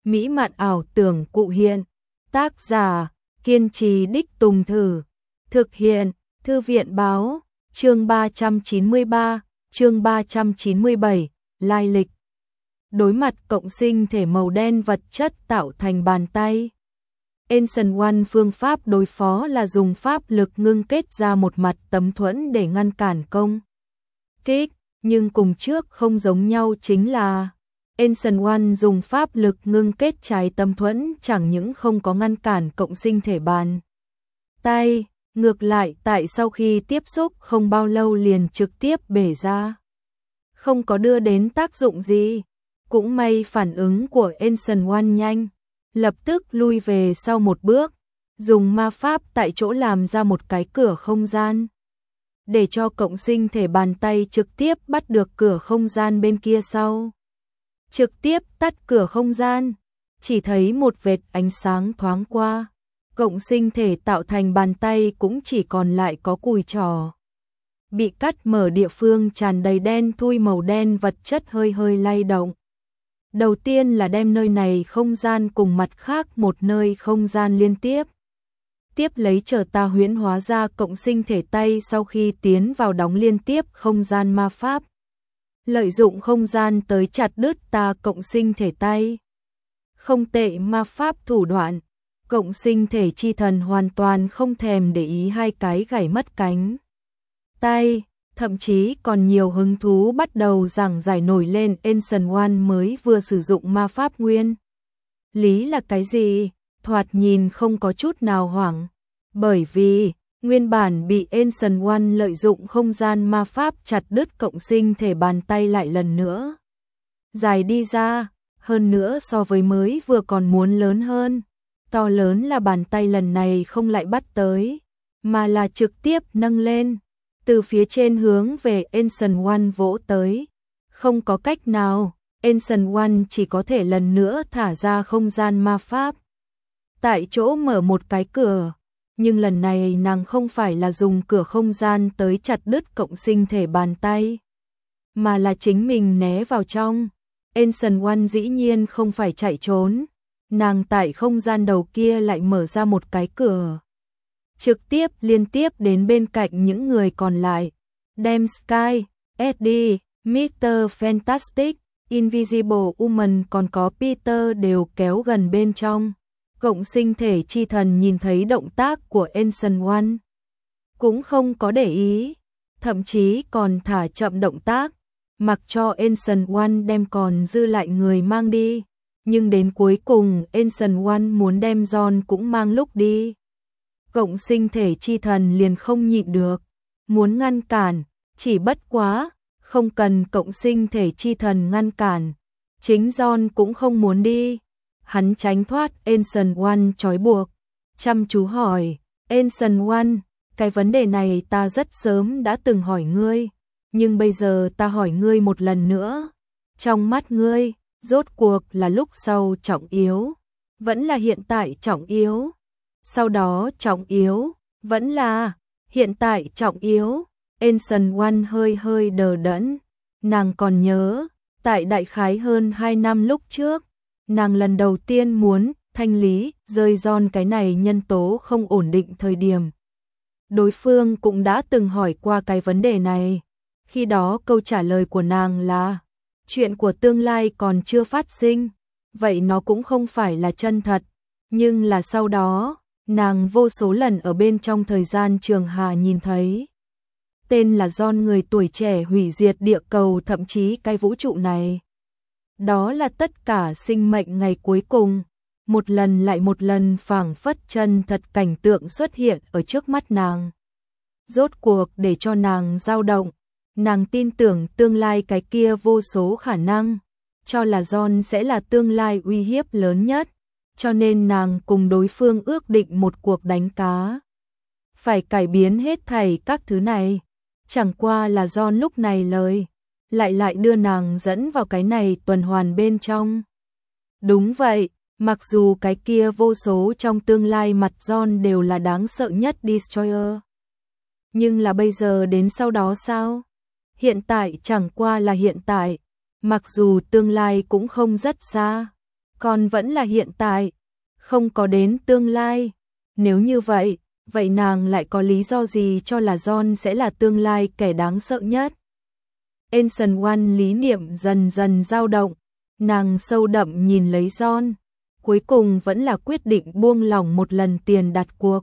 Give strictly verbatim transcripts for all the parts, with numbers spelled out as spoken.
mỹ mạn ảo tưởng cụ hiện. Tác giả, kiên trì đích tùng thử. Thực hiện, Thư viện báo, chương ba trăm chín mươi ba, chương ba trăm chín mươi bảy, lai lịch. Đối mặt cộng sinh thể màu đen vật chất tạo thành bàn tay. Ancient One phương pháp đối phó là dùng pháp lực ngưng kết ra một mặt tấm thuẫn để ngăn cản công kích, nhưng cùng trước không giống nhau chính là Ancient One dùng pháp lực ngưng kết trái tấm thuẫn chẳng những không có ngăn cản cộng sinh thể bàn tay, ngược lại tại sau khi tiếp xúc không bao lâu liền trực tiếp bể ra. Không có đưa đến tác dụng gì, cũng may phản ứng của Ancient One nhanh, lập tức lui về sau một bước, dùng ma pháp tại chỗ làm ra một cái cửa không gian, để cho cộng sinh thể bàn tay trực tiếp bắt được cửa không gian bên kia sau. Trực tiếp tắt cửa không gian, chỉ thấy một vệt ánh sáng thoáng qua, cộng sinh thể tạo thành bàn tay cũng chỉ còn lại có cùi trò. Bị cắt mở địa phương tràn đầy đen thui màu đen vật chất hơi hơi lay động. Đầu tiên là đem nơi này không gian cùng mặt khác một nơi không gian liên tiếp. Tiếp lấy chờ ta huyễn hóa ra cộng sinh thể tay sau khi tiến vào đóng liên tiếp không gian ma pháp. Lợi dụng không gian tới chặt đứt ta cộng sinh thể tay. Không tệ ma pháp thủ đoạn, cộng sinh thể chi thần hoàn toàn không thèm để ý hai cái gãy mất cánh tay, thậm chí còn nhiều hứng thú bắt đầu giảng giải nổi lên Ancient One mới vừa sử dụng ma pháp nguyên lý là cái gì, thoạt nhìn không có chút nào hoảng, bởi vì nguyên bản bị Ancient One lợi dụng không gian ma pháp chặt đứt cộng sinh thể bàn tay lại lần nữa dài đi ra, hơn nữa so với mới vừa còn muốn lớn hơn. To lớn là bàn tay lần này không lại bắt tới, mà là trực tiếp nâng lên, từ phía trên hướng về Ancient One vỗ tới. Không có cách nào, Ancient One chỉ có thể lần nữa thả ra không gian ma pháp. Tại chỗ mở một cái cửa, nhưng lần này nàng không phải là dùng cửa không gian tới chặt đứt cộng sinh thể bàn tay, mà là chính mình né vào trong. Ancient One dĩ nhiên không phải chạy trốn. Nàng tại không gian đầu kia lại mở ra một cái cửa, trực tiếp liên tiếp đến bên cạnh những người còn lại, đem Sky, Eddie, mít tơ Fantastic, Invisible Woman còn có Peter đều kéo gần bên trong. Cộng sinh thể chi thần nhìn thấy động tác của Ancient One, cũng không có để ý, thậm chí còn thả chậm động tác, mặc cho Ancient One đem còn dư lại người mang đi. Nhưng đến cuối cùng Ancient One muốn đem John cũng mang lúc đi. Cộng sinh thể chi thần liền không nhịn được, muốn ngăn cản, chỉ bất quá, không cần cộng sinh thể chi thần ngăn cản. Chính John cũng không muốn đi, hắn tránh thoát Ancient One trói buộc, chăm chú hỏi, Ancient One, cái vấn đề này ta rất sớm đã từng hỏi ngươi, nhưng bây giờ ta hỏi ngươi một lần nữa, trong mắt ngươi, rốt cuộc là lúc sau trọng yếu, vẫn là hiện tại trọng yếu, sau đó trọng yếu, vẫn là hiện tại trọng yếu. Ancient One hơi hơi đờ đẫn, nàng còn nhớ, tại đại khái hơn hai năm lúc trước, nàng lần đầu tiên muốn thanh lý rơi John cái này nhân tố không ổn định thời điểm. Đối phương cũng đã từng hỏi qua cái vấn đề này, khi đó câu trả lời của nàng là chuyện của tương lai còn chưa phát sinh, vậy nó cũng không phải là chân thật, nhưng là sau đó, nàng vô số lần ở bên trong thời gian trường hà nhìn thấy. Tên là John người tuổi trẻ hủy diệt địa cầu thậm chí cái vũ trụ này. Đó là tất cả sinh mệnh ngày cuối cùng, một lần lại một lần phảng phất chân thật cảnh tượng xuất hiện ở trước mắt nàng. Rốt cuộc để cho nàng dao động. Nàng tin tưởng tương lai cái kia vô số khả năng, cho là John sẽ là tương lai uy hiếp lớn nhất, cho nên nàng cùng đối phương ước định một cuộc đánh cá. Phải cải biến hết thảy các thứ này, chẳng qua là John lúc này lời, lại lại đưa nàng dẫn vào cái này tuần hoàn bên trong. Đúng vậy, mặc dù cái kia vô số trong tương lai mặt John đều là đáng sợ nhất Destroyer. Nhưng là bây giờ đến sau đó sao? Hiện tại chẳng qua là hiện tại, mặc dù tương lai cũng không rất xa, còn vẫn là hiện tại, không có đến tương lai. Nếu như vậy, vậy nàng lại có lý do gì cho là John sẽ là tương lai kẻ đáng sợ nhất? Ancient One lý niệm dần dần dao động, nàng sâu đậm nhìn lấy John, cuối cùng vẫn là quyết định buông lỏng một lần tiền đặt cuộc.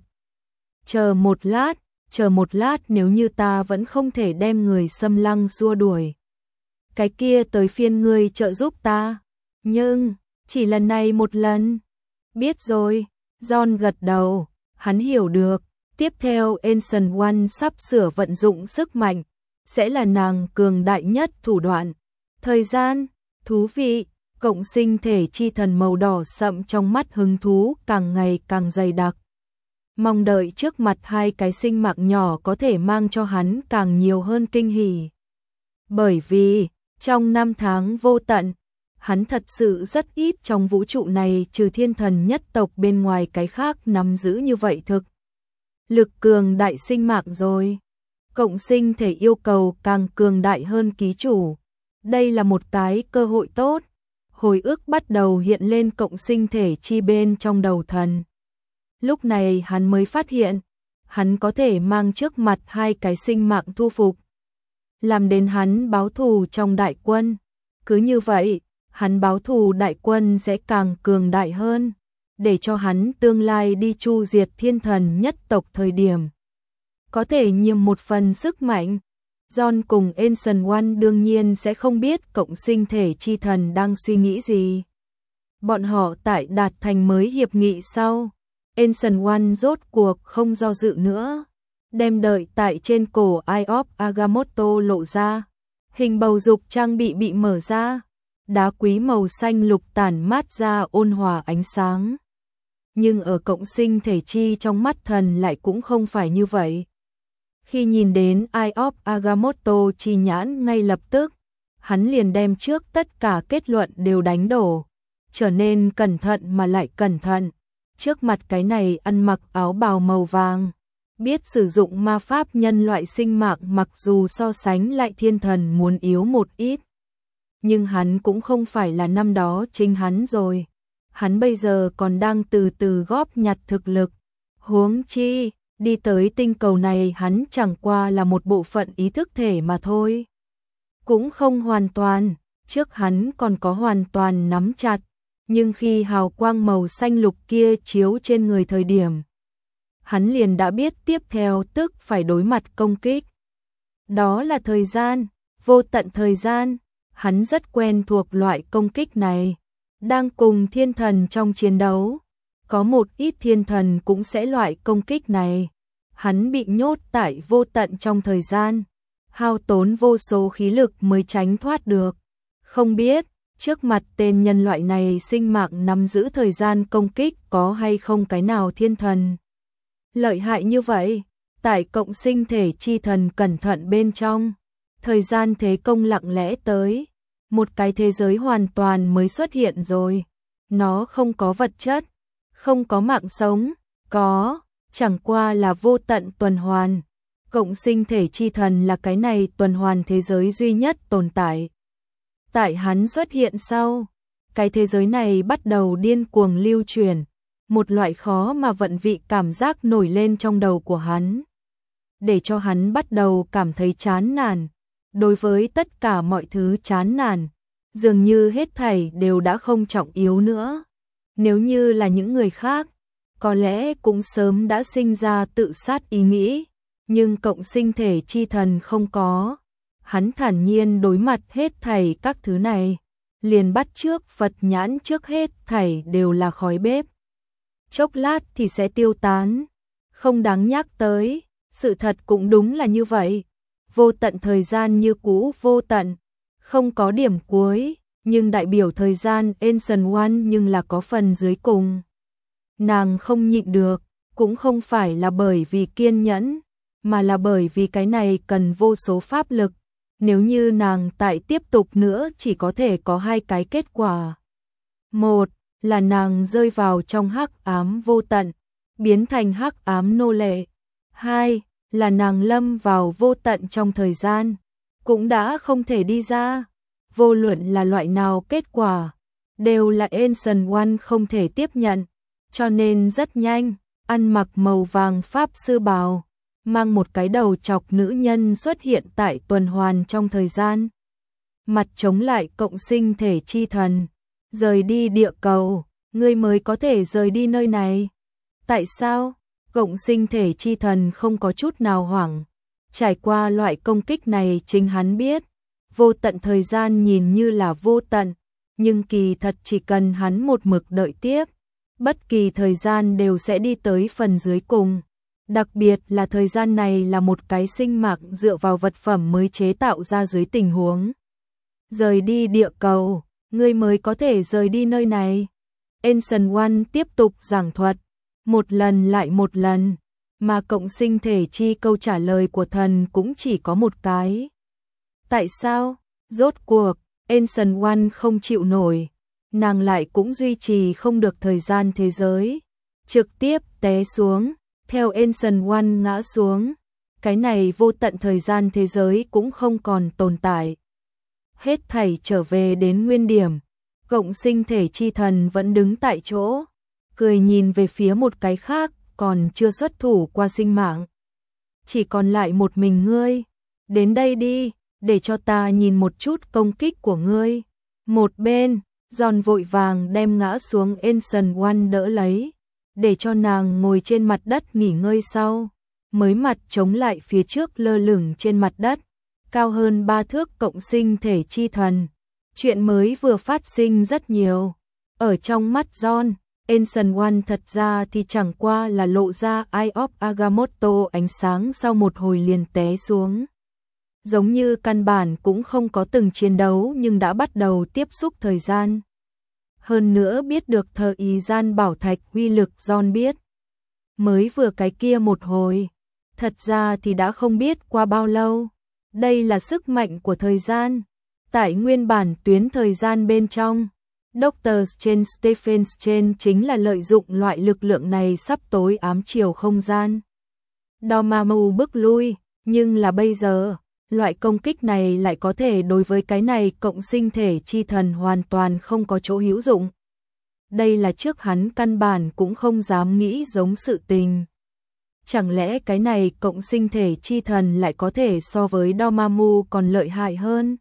Chờ một lát, chờ một lát nếu như ta vẫn không thể đem người xâm lăng xua đuổi. Cái kia tới phiên ngươi trợ giúp ta, nhưng, chỉ lần này một lần. Biết rồi, John gật đầu, hắn hiểu được, tiếp theo Ancient One sắp sửa vận dụng sức mạnh, sẽ là nàng cường đại nhất thủ đoạn. Thời gian, thú vị, cộng sinh thể chi thần màu đỏ sậm trong mắt hứng thú càng ngày càng dày đặc. Mong đợi trước mặt hai cái sinh mạng nhỏ có thể mang cho hắn càng nhiều hơn kinh hỉ. Bởi vì, trong năm tháng vô tận, hắn thật sự rất ít trong vũ trụ này trừ thiên thần nhất tộc bên ngoài cái khác nắm giữ như vậy thực. Lực cường đại sinh mạng rồi. Cộng sinh thể yêu cầu càng cường đại hơn ký chủ. Đây là một cái cơ hội tốt. Hồi ức bắt đầu hiện lên cộng sinh thể chi bên trong đầu thần. Lúc này hắn mới phát hiện, hắn có thể mang trước mặt hai cái sinh mạng thu phục. Làm đến hắn báo thù trong đại quân. Cứ như vậy, hắn báo thù đại quân sẽ càng cường đại hơn, để cho hắn tương lai đi chu diệt thiên thần nhất tộc thời điểm. Có thể nhiệm một phần sức mạnh. John cùng Ancient One đương nhiên sẽ không biết cộng sinh thể chi thần đang suy nghĩ gì. Bọn họ tại đạt thành mới hiệp nghị sau. Ancient One rốt cuộc không do dự nữa. Đem đợi tại trên cổ Eye of Agamotto lộ ra. Hình bầu dục trang bị bị mở ra. Đá quý màu xanh lục tản mát ra ôn hòa ánh sáng. Nhưng ở cộng sinh thể chi trong mắt thần lại cũng không phải như vậy. Khi nhìn đến Eye of Agamotto chi nhãn ngay lập tức, hắn liền đem trước tất cả kết luận đều đánh đổ, trở nên cẩn thận mà lại cẩn thận. Trước mặt cái này ăn mặc áo bào màu vàng, biết sử dụng ma pháp nhân loại sinh mạng mặc dù so sánh lại thiên thần muốn yếu một ít. Nhưng hắn cũng không phải là năm đó chính hắn rồi. Hắn bây giờ còn đang từ từ góp nhặt thực lực. Huống chi, đi tới tinh cầu này hắn chẳng qua là một bộ phận ý thức thể mà thôi. Cũng không hoàn toàn, trước hắn còn có hoàn toàn nắm chặt. Nhưng khi hào quang màu xanh lục kia chiếu trên người thời điểm, hắn liền đã biết tiếp theo tức phải đối mặt công kích. Đó là thời gian, vô tận thời gian. Hắn rất quen thuộc loại công kích này. Đang cùng thiên thần trong chiến đấu, có một ít thiên thần cũng sẽ loại công kích này. Hắn bị nhốt tại vô tận trong thời gian, hao tốn vô số khí lực mới tránh thoát được. Không biết, trước mặt tên nhân loại này sinh mạng nắm giữ thời gian công kích có hay không cái nào thiên thần lợi hại như vậy. Tại cộng sinh thể chi thần cẩn thận bên trong, thời gian thế công lặng lẽ tới. Một cái thế giới hoàn toàn mới xuất hiện rồi. Nó không có vật chất, không có mạng sống, có, chẳng qua là vô tận tuần hoàn. Cộng sinh thể chi thần là cái này tuần hoàn thế giới duy nhất tồn tại. Tại hắn xuất hiện sau, cái thế giới này bắt đầu điên cuồng lưu truyền. Một loại khó mà vận vị cảm giác nổi lên trong đầu của hắn. Để cho hắn bắt đầu cảm thấy chán nản. Đối với tất cả mọi thứ chán nản, dường như hết thảy đều đã không trọng yếu nữa. Nếu như là những người khác, có lẽ cũng sớm đã sinh ra tự sát ý nghĩ, nhưng cộng sinh thể chi thần không có. Hắn thản nhiên đối mặt hết thảy các thứ này, liền bắt trước Phật nhãn trước hết thảy đều là khói bếp. Chốc lát thì sẽ tiêu tán, không đáng nhắc tới, sự thật cũng đúng là như vậy. Vô tận thời gian như cũ vô tận, không có điểm cuối, nhưng đại biểu thời gian Ancient One nhưng là có phần dưới cùng. Nàng không nhịn được, cũng không phải là bởi vì kiên nhẫn, mà là bởi vì cái này cần vô số pháp lực. Nếu như nàng tại tiếp tục nữa chỉ có thể có hai cái kết quả. Một là nàng rơi vào trong hắc ám vô tận, biến thành hắc ám nô lệ. Hai là nàng lâm vào vô tận trong thời gian, cũng đã không thể đi ra. Vô luận là loại nào kết quả, đều là Ancient One không thể tiếp nhận, cho nên rất nhanh, ăn mặc màu vàng pháp sư bào, mang một cái đầu chọc nữ nhân xuất hiện tại tuần hoàn trong thời gian. Mặt chống lại cộng sinh thể chi thần, rời đi địa cầu, ngươi mới có thể rời đi nơi này. Tại sao? Cộng sinh thể chi thần không có chút nào hoảng. Trải qua loại công kích này chính hắn biết, vô tận thời gian nhìn như là vô tận, nhưng kỳ thật chỉ cần hắn một mực đợi tiếp, bất kỳ thời gian đều sẽ đi tới phần dưới cùng. Đặc biệt là thời gian này là một cái sinh mạng dựa vào vật phẩm mới chế tạo ra dưới tình huống. Rời đi địa cầu, ngươi mới có thể rời đi nơi này. Ancient One tiếp tục giảng thuật, một lần lại một lần, mà cộng sinh thể chi câu trả lời của thần cũng chỉ có một cái. Tại sao? Rốt cuộc, Ancient One không chịu nổi, nàng lại cũng duy trì không được thời gian thế giới, trực tiếp té xuống, theo Ancient One ngã xuống, cái này vô tận thời gian thế giới cũng không còn tồn tại. Hết thảy trở về đến nguyên điểm, cộng sinh thể chi thần vẫn đứng tại chỗ, cười nhìn về phía một cái khác, còn chưa xuất thủ qua sinh mạng. Chỉ còn lại một mình ngươi, đến đây đi, để cho ta nhìn một chút công kích của ngươi. Một bên, John vội vàng đem ngã xuống Ancient One đỡ lấy, để cho nàng ngồi trên mặt đất nghỉ ngơi sau, mới mặt chống lại phía trước lơ lửng trên mặt đất, cao hơn ba thước cộng sinh thể chi thần. Chuyện mới vừa phát sinh rất nhiều. Ở trong mắt John, Ancient One thật ra thì chẳng qua là lộ ra Eye of Agamotto ánh sáng sau một hồi liền té xuống. Giống như căn bản cũng không có từng chiến đấu nhưng đã bắt đầu tiếp xúc thời gian. Hơn nữa biết được thờ ý gian bảo thạch uy lực John biết. Mới vừa cái kia một hồi, thật ra thì đã không biết qua bao lâu. Đây là sức mạnh của thời gian. Tại nguyên bản tuyến thời gian bên trong, Doctor Strange Stephen Strange chính là lợi dụng loại lực lượng này sắp tối ám chiều không gian. Dormammu bước lui, nhưng là bây giờ, loại công kích này lại có thể đối với cái này cộng sinh thể chi thần hoàn toàn không có chỗ hữu dụng. Đây là trước hắn căn bản cũng không dám nghĩ giống sự tình. Chẳng lẽ cái này cộng sinh thể chi thần lại có thể so với Dormammu còn lợi hại hơn?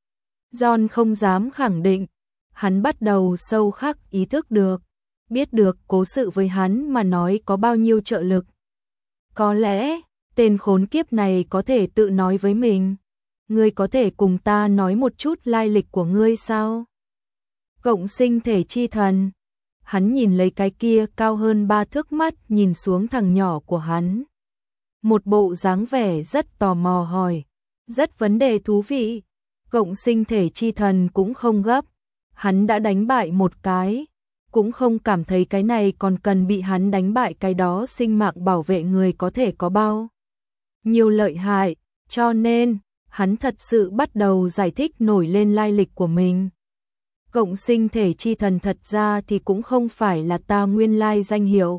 John không dám khẳng định, hắn bắt đầu sâu khắc ý thức được, biết được cố sự với hắn mà nói có bao nhiêu trợ lực. Có lẽ, tên khốn kiếp này có thể tự nói với mình, ngươi có thể cùng ta nói một chút lai lịch của ngươi sao? Cộng sinh thể chi thần, hắn nhìn lấy cái kia cao hơn ba thước mắt nhìn xuống thằng nhỏ của hắn. Một bộ dáng vẻ rất tò mò hỏi, rất vấn đề thú vị. Cộng sinh thể chi thần cũng không gấp, hắn đã đánh bại một cái, cũng không cảm thấy cái này còn cần bị hắn đánh bại, cái đó sinh mạng bảo vệ người có thể có bao nhiều lợi hại, cho nên, hắn thật sự bắt đầu giải thích nổi lên lai lịch của mình. Cộng sinh thể chi thần thật ra thì cũng không phải là ta nguyên lai danh hiệu.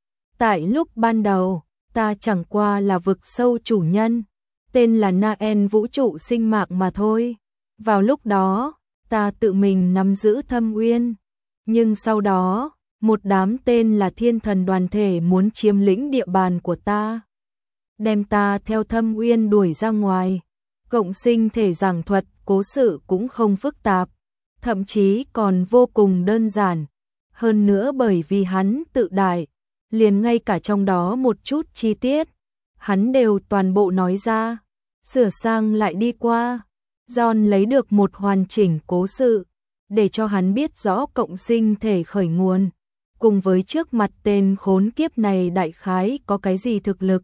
Tại lúc ban đầu, ta chẳng qua là vực sâu chủ nhân, tên là Naen vũ trụ sinh mạng mà thôi. Vào lúc đó, ta tự mình nắm giữ thâm uyên. Nhưng sau đó, một đám tên là thiên thần đoàn thể muốn chiếm lĩnh địa bàn của ta. Đem ta theo thâm uyên đuổi ra ngoài. Cộng sinh thể giảng thuật cố sự cũng không phức tạp, thậm chí còn vô cùng đơn giản. Hơn nữa bởi vì hắn tự đại, liền ngay cả trong đó một chút chi tiết, hắn đều toàn bộ nói ra, sửa sang lại đi qua. John lấy được một hoàn chỉnh cố sự, để cho hắn biết rõ cộng sinh thể khởi nguồn, cùng với trước mặt tên khốn kiếp này đại khái có cái gì thực lực.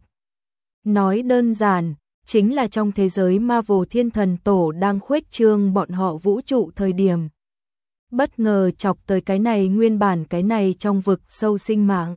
Nói đơn giản, chính là trong thế giới Marvel thiên thần tổ đang khuếch trương bọn họ vũ trụ thời điểm. Bất ngờ chọc tới cái này nguyên bản cái này trong vực sâu sinh mạng.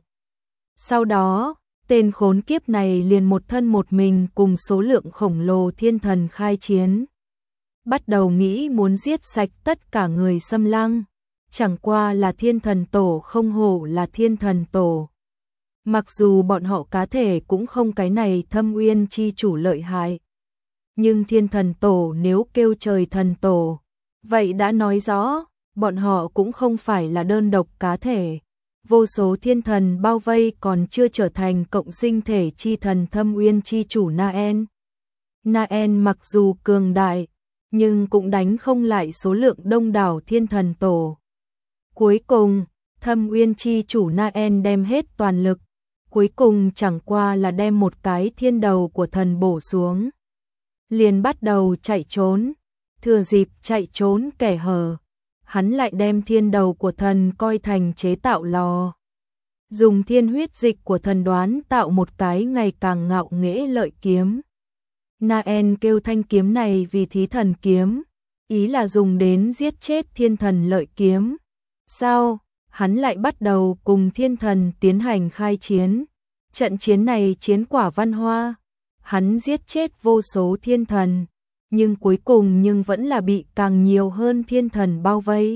Sau đó, tên khốn kiếp này liền một thân một mình cùng số lượng khổng lồ thiên thần khai chiến. Bắt đầu nghĩ muốn giết sạch tất cả người xâm lăng, chẳng qua là thiên thần tổ không hổ là thiên thần tổ. Mặc dù bọn họ cá thể cũng không cái này thâm uyên chi chủ lợi hại, nhưng thiên thần tổ nếu kêu trời thần tổ, vậy đã nói rõ, bọn họ cũng không phải là đơn độc cá thể. Vô số thiên thần bao vây còn chưa trở thành cộng sinh thể chi thần Thâm Uyên chi chủ Naen. Naen mặc dù cường đại, nhưng cũng đánh không lại số lượng đông đảo thiên thần tổ. Cuối cùng, Thâm Uyên chi chủ Naen đem hết toàn lực, cuối cùng chẳng qua là đem một cái thiên đầu của thần bổ xuống. Liền bắt đầu chạy trốn, thừa dịp chạy trốn kẻ hở, hắn lại đem thiên đầu của thần coi thành chế tạo lò. Dùng thiên huyết dịch của thần đoán tạo một cái ngày càng ngạo nghễ lợi kiếm. Naen kêu thanh kiếm này vì thí thần kiếm, ý là dùng đến giết chết thiên thần lợi kiếm. Sau, hắn lại bắt đầu cùng thiên thần tiến hành khai chiến. Trận chiến này chiến quả văn hoa, hắn giết chết vô số thiên thần, nhưng cuối cùng nhưng vẫn là bị càng nhiều hơn thiên thần bao vây.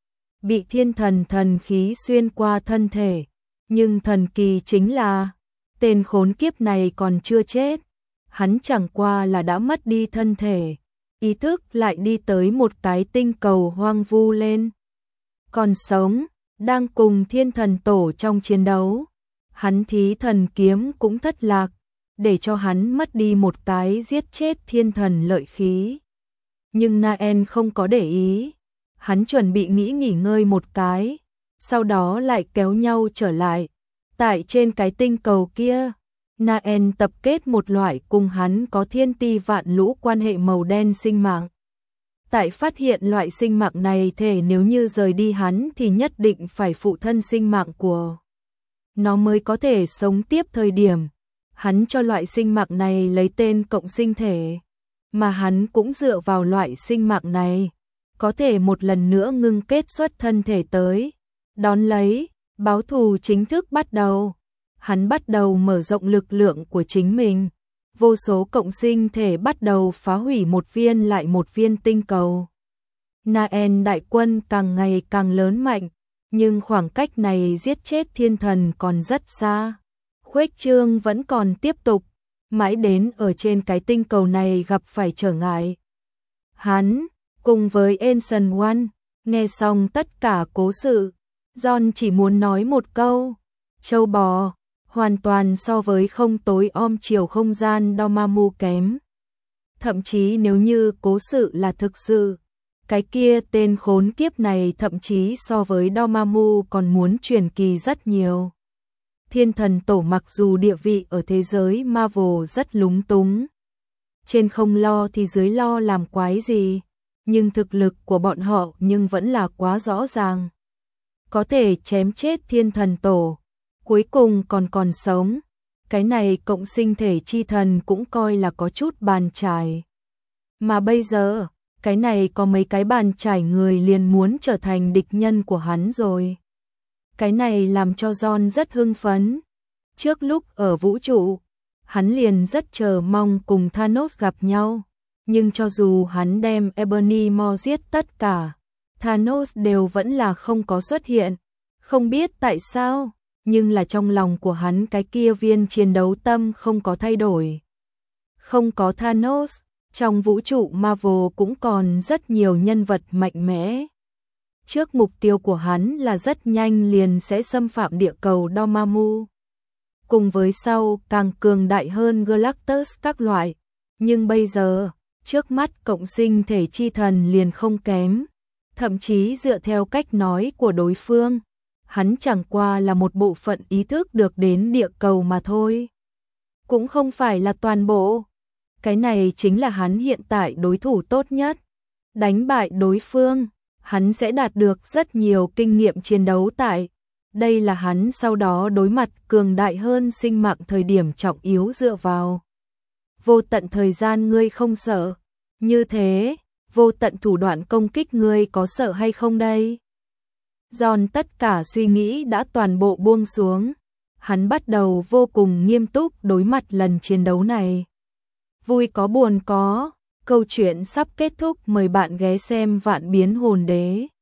Bị thiên thần thần khí xuyên qua thân thể, nhưng thần kỳ chính là, tên khốn kiếp này còn chưa chết. Hắn chẳng qua là đã mất đi thân thể, ý thức lại đi tới một cái tinh cầu hoang vu lên. Còn sống, đang cùng thiên thần tổ trong chiến đấu, hắn thí thần kiếm cũng thất lạc, để cho hắn mất đi một cái giết chết thiên thần lợi khí. Nhưng Naen không có để ý, hắn chuẩn bị nghĩ nghỉ ngơi một cái, sau đó lại kéo nhau trở lại. Tại trên cái tinh cầu kia, Naen tập kết một loại cùng hắn có thiên ti vạn lũ quan hệ màu đen sinh mạng. Tại phát hiện loại sinh mạng này thể nếu như rời đi hắn thì nhất định phải phụ thân sinh mạng của nó mới có thể sống tiếp thời điểm. Hắn cho loại sinh mạng này lấy tên cộng sinh thể, mà hắn cũng dựa vào loại sinh mạng này, có thể một lần nữa ngưng kết xuất thân thể tới. Đón lấy, báo thù chính thức bắt đầu. Hắn bắt đầu mở rộng lực lượng của chính mình. Vô số cộng sinh thể bắt đầu phá hủy một viên lại một viên tinh cầu. Naen đại quân càng ngày càng lớn mạnh, nhưng khoảng cách này giết chết thiên thần còn rất xa. Khuếch trương vẫn còn tiếp tục, mãi đến ở trên cái tinh cầu này gặp phải trở ngại. Hắn, cùng với Ancient One, nghe xong tất cả cố sự, John chỉ muốn nói một câu, châu bò, hoàn toàn so với không tối om chiều không gian Dormammu kém. Thậm chí nếu như cố sự là thực sự, cái kia tên khốn kiếp này thậm chí so với Dormammu còn muốn truyền kỳ rất nhiều. Thiên thần tổ mặc dù địa vị ở thế giới Marvel rất lúng túng, trên không lo thì dưới lo làm quái gì, nhưng thực lực của bọn họ nhưng vẫn là quá rõ ràng. Có thể chém chết thiên thần tổ, cuối cùng còn còn sống, cái này cộng sinh thể chi thần cũng coi là có chút bàn trải. Mà bây giờ, cái này có mấy cái bàn trải người liền muốn trở thành địch nhân của hắn rồi. Cái này làm cho John rất hưng phấn. Trước lúc ở vũ trụ, hắn liền rất chờ mong cùng Thanos gặp nhau. Nhưng cho dù hắn đem Ebony Maw giết tất cả, Thanos đều vẫn là không có xuất hiện. Không biết tại sao, nhưng là trong lòng của hắn cái kia viên chiến đấu tâm không có thay đổi. Không có Thanos, trong vũ trụ Marvel cũng còn rất nhiều nhân vật mạnh mẽ. Trước mục tiêu của hắn là rất nhanh liền sẽ xâm phạm địa cầu Dormammu. Cùng với sau càng cường đại hơn Galactus các loại. Nhưng bây giờ, trước mắt cộng sinh thể chi thần liền không kém. Thậm chí dựa theo cách nói của đối phương, hắn chẳng qua là một bộ phận ý thức được đến địa cầu mà thôi. Cũng không phải là toàn bộ. Cái này chính là hắn hiện tại đối thủ tốt nhất. Đánh bại đối phương, hắn sẽ đạt được rất nhiều kinh nghiệm chiến đấu tại. Đây là hắn sau đó đối mặt cường đại hơn sinh mạng thời điểm trọng yếu dựa vào. Vô tận thời gian ngươi không sợ. Như thế, vô tận thủ đoạn công kích ngươi có sợ hay không đây? John tất cả suy nghĩ đã toàn bộ buông xuống. Hắn bắt đầu vô cùng nghiêm túc đối mặt lần chiến đấu này. Vui có buồn có, câu chuyện sắp kết thúc, mời bạn ghé xem Vạn Biến Hồn Đế.